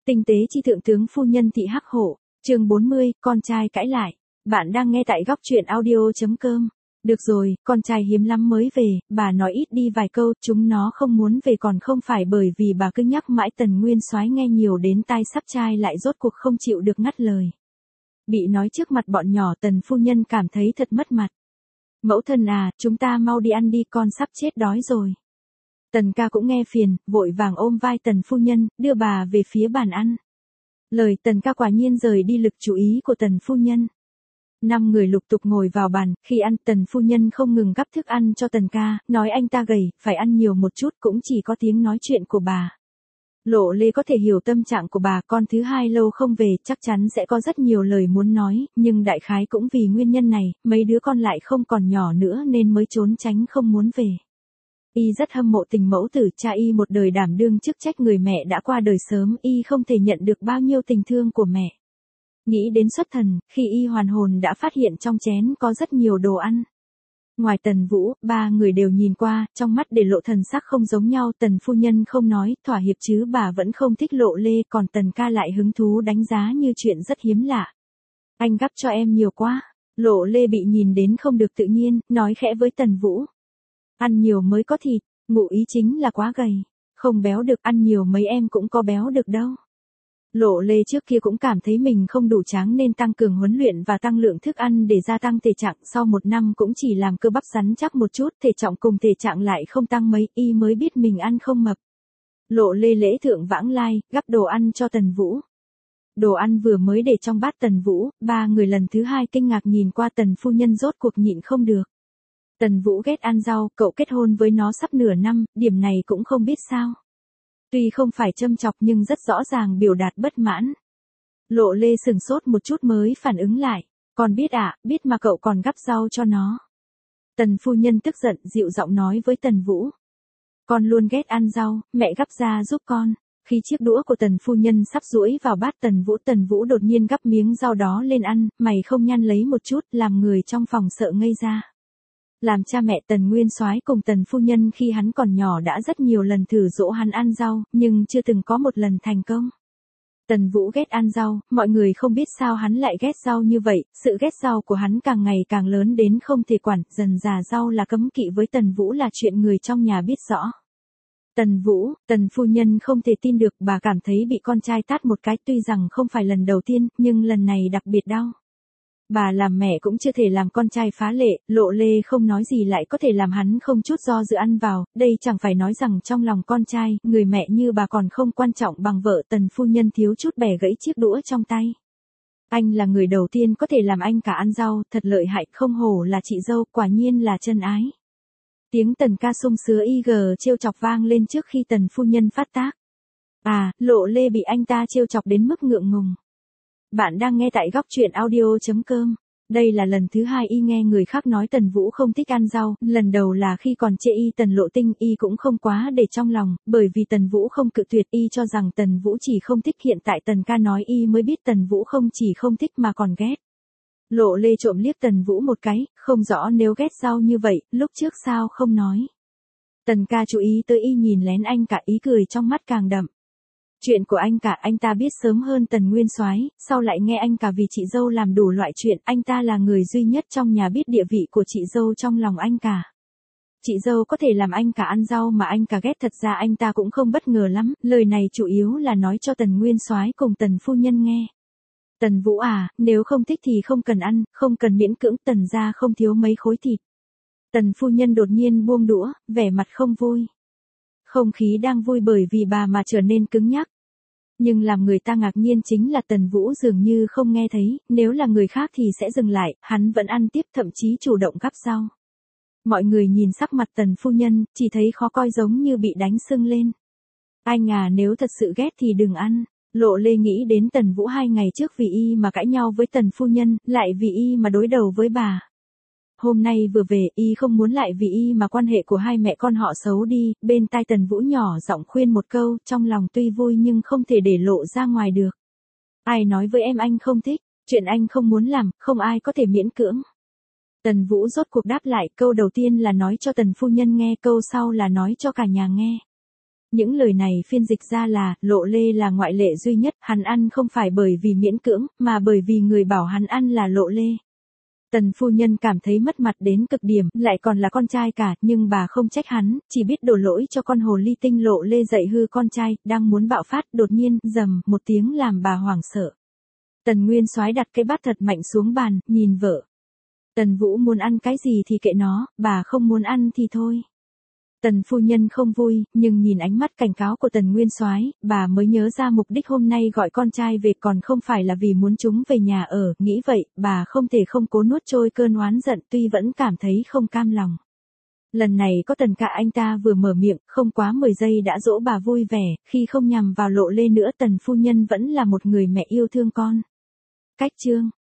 Tinh tế chi thượng tướng phu nhân thị hắc hổ, chương 40, con trai cãi lại. Bạn đang nghe tại góc truyện audio.com. Được rồi, con trai hiếm lắm mới về, bà nói ít đi vài câu, chúng nó không muốn về còn không phải bởi vì bà cứ nhắc mãi. Tần Nguyên Soái nghe nhiều đến tai sắp chai lại rốt cuộc không chịu được ngắt lời. Bị nói trước mặt bọn nhỏ, Tần phu nhân cảm thấy thật mất mặt. Mẫu thân à, chúng ta mau đi ăn đi, con sắp chết đói rồi. Tần ca cũng nghe phiền, vội vàng ôm vai Tần phu nhân, đưa bà về phía bàn ăn. Lời Tần ca quả nhiên rời đi lực chú ý của Tần phu nhân. 5 người lục tục ngồi vào bàn, khi ăn Tần phu nhân không ngừng gắp thức ăn cho Tần ca, nói anh ta gầy, phải ăn nhiều một chút, cũng chỉ có tiếng nói chuyện của bà. Lộ Lê có thể hiểu tâm trạng của bà, con thứ hai lâu không về, chắc chắn sẽ có rất nhiều lời muốn nói, nhưng đại khái cũng vì nguyên nhân này, mấy đứa con lại không còn nhỏ nữa nên mới trốn tránh không muốn về. Y rất hâm mộ tình mẫu tử, cha Y một đời đảm đương chức trách người mẹ đã qua đời sớm, Y không thể nhận được bao nhiêu tình thương của mẹ. Nghĩ đến xuất thần, khi Y hoàn hồn đã phát hiện trong chén có rất nhiều đồ ăn. Ngoài Tần Vũ, 3 người đều nhìn qua, trong mắt để lộ thần sắc không giống nhau. Tần phu nhân không nói, thỏa hiệp chứ bà vẫn không thích Lộ Lê, còn Tần ca lại hứng thú đánh giá như chuyện rất hiếm lạ. Anh gắp cho em nhiều quá. Lộ Lê bị nhìn đến không được tự nhiên, nói khẽ với Tần Vũ. Ăn nhiều mới có thịt, ngụ ý chính là quá gầy. Không béo được, ăn nhiều mấy em cũng có béo được đâu. Lộ Lê trước kia cũng cảm thấy mình không đủ tráng nên tăng cường huấn luyện và tăng lượng thức ăn để gia tăng thể trạng. Sau 1 năm cũng chỉ làm cơ bắp rắn chắc một chút, thể trọng cùng thể trạng lại không tăng mấy, Y mới biết mình ăn không mập. Lộ Lê lễ thượng vãng lai, gắp đồ ăn cho Tần Vũ. Đồ ăn vừa mới để trong bát Tần Vũ, 3 người lần thứ 2 kinh ngạc nhìn qua Tần phu nhân rốt cuộc nhịn không được. Tần Vũ ghét ăn rau, cậu kết hôn với nó sắp nửa năm, điểm này cũng không biết sao. Tuy không phải châm chọc nhưng rất rõ ràng biểu đạt bất mãn. Lộ Lê sừng sốt một chút mới phản ứng lại. Con biết ạ, biết mà cậu còn gắp rau cho nó. Tần phu nhân tức giận dịu giọng nói với Tần Vũ. Con luôn ghét ăn rau, mẹ gắp ra giúp con. Khi chiếc đũa của Tần phu nhân sắp duỗi vào bát Tần Vũ đột nhiên gắp miếng rau đó lên ăn, mày không nhăn lấy một chút, làm người trong phòng sợ ngây ra. Làm cha mẹ Tần Nguyên Soái cùng Tần phu nhân khi hắn còn nhỏ đã rất nhiều lần thử dỗ hắn ăn rau, nhưng chưa từng có một lần thành công. Tần Vũ ghét ăn rau, mọi người không biết sao hắn lại ghét rau như vậy, sự ghét rau của hắn càng ngày càng lớn đến không thể quản, dần dà rau là cấm kỵ với Tần Vũ là chuyện người trong nhà biết rõ. Tần Vũ, Tần phu nhân không thể tin được, bà cảm thấy bị con trai tát một cái, tuy rằng không phải lần đầu tiên, nhưng lần này đặc biệt đau. Bà làm mẹ cũng chưa thể làm con trai phá lệ, Lộ Lê không nói gì lại có thể làm hắn không chút do dự ăn vào, đây chẳng phải nói rằng trong lòng con trai, người mẹ như bà còn không quan trọng bằng vợ. Tần phu nhân thiếu chút bẻ gãy chiếc đũa trong tay. Anh là người đầu tiên có thể làm anh cả ăn rau, thật lợi hại, không hổ là chị dâu, quả nhiên là chân ái. Tiếng Tần ca sung sứa IG trêu chọc vang lên trước khi Tần phu nhân phát tác. À, Lộ Lê bị anh ta trêu chọc đến mức ngượng ngùng. Bạn đang nghe tại góc truyện audio.com. Đây là lần thứ 2 Y nghe người khác nói Tần Vũ không thích ăn rau, lần đầu là khi còn chê Y Tần Lộ Tinh, Y cũng không quá để trong lòng, bởi vì Tần Vũ không cự tuyệt, Y cho rằng Tần Vũ chỉ không thích, hiện tại Tần ca nói Y mới biết Tần Vũ không chỉ không thích mà còn ghét. Lộ Lê trộm liếc Tần Vũ một cái, không rõ nếu ghét rau như vậy, lúc trước sao không nói. Tần ca chú ý tới Y nhìn lén anh cả, ý cười trong mắt càng đậm. Chuyện của anh cả anh ta biết sớm hơn Tần Nguyên Soái, sau lại nghe anh cả vì chị dâu làm đủ loại chuyện, anh ta là người duy nhất trong nhà biết địa vị của chị dâu trong lòng anh cả. Chị dâu có thể làm anh cả ăn rau mà anh cả ghét, thật ra anh ta cũng không bất ngờ lắm, lời này chủ yếu là nói cho Tần Nguyên Soái cùng Tần phu nhân nghe. Tần Vũ à, nếu không thích thì không cần ăn, không cần miễn cưỡng, Tần gia không thiếu mấy khối thịt. Tần phu nhân đột nhiên buông đũa, vẻ mặt không vui. Không khí đang vui bởi vì bà mà trở nên cứng nhắc. Nhưng làm người ta ngạc nhiên chính là Tần Vũ dường như không nghe thấy, nếu là người khác thì sẽ dừng lại, hắn vẫn ăn tiếp, thậm chí chủ động gắp rau. Mọi người nhìn sắc mặt Tần phu nhân, chỉ thấy khó coi giống như bị đánh sưng lên. Anh à, nếu thật sự ghét thì đừng ăn. Lộ Lê nghĩ đến Tần Vũ 2 ngày trước vì Y mà cãi nhau với Tần phu nhân, lại vì Y mà đối đầu với bà. Hôm nay vừa về, Y không muốn lại vì Y mà quan hệ của hai mẹ con họ xấu đi, bên tai Tần Vũ nhỏ giọng khuyên một câu, trong lòng tuy vui nhưng không thể để lộ ra ngoài được. Ai nói với em anh không thích, chuyện anh không muốn làm, không ai có thể miễn cưỡng. Tần Vũ rốt cuộc đáp lại, câu đầu tiên là nói cho Tần phu nhân nghe, câu sau là nói cho cả nhà nghe. Những lời này phiên dịch ra là, Lộ Lê là ngoại lệ duy nhất, hắn ăn không phải bởi vì miễn cưỡng, mà bởi vì người bảo hắn ăn là Lộ Lê. Tần phu nhân cảm thấy mất mặt đến cực điểm, lại còn là con trai cả, nhưng bà không trách hắn, chỉ biết đổ lỗi cho con hồ ly tinh Lộ Lê dạy hư con trai, đang muốn bạo phát, đột nhiên, rầm, một tiếng làm bà hoảng sợ. Tần Nguyên Soái đặt cái bát thật mạnh xuống bàn, nhìn vợ. Tần Vũ muốn ăn cái gì thì kệ nó, bà không muốn ăn thì thôi. Tần phu nhân không vui, nhưng nhìn ánh mắt cảnh cáo của Tần Nguyên Soái, bà mới nhớ ra mục đích hôm nay gọi con trai về còn không phải là vì muốn chúng về nhà ở, nghĩ vậy, bà không thể không cố nuốt trôi cơn oán giận tuy vẫn cảm thấy không cam lòng. Lần này có Tần Cả anh ta vừa mở miệng, không quá 10 giây đã dỗ bà vui vẻ, khi không nhằm vào Lộ Lê nữa Tần phu nhân vẫn là một người mẹ yêu thương con. Cách chương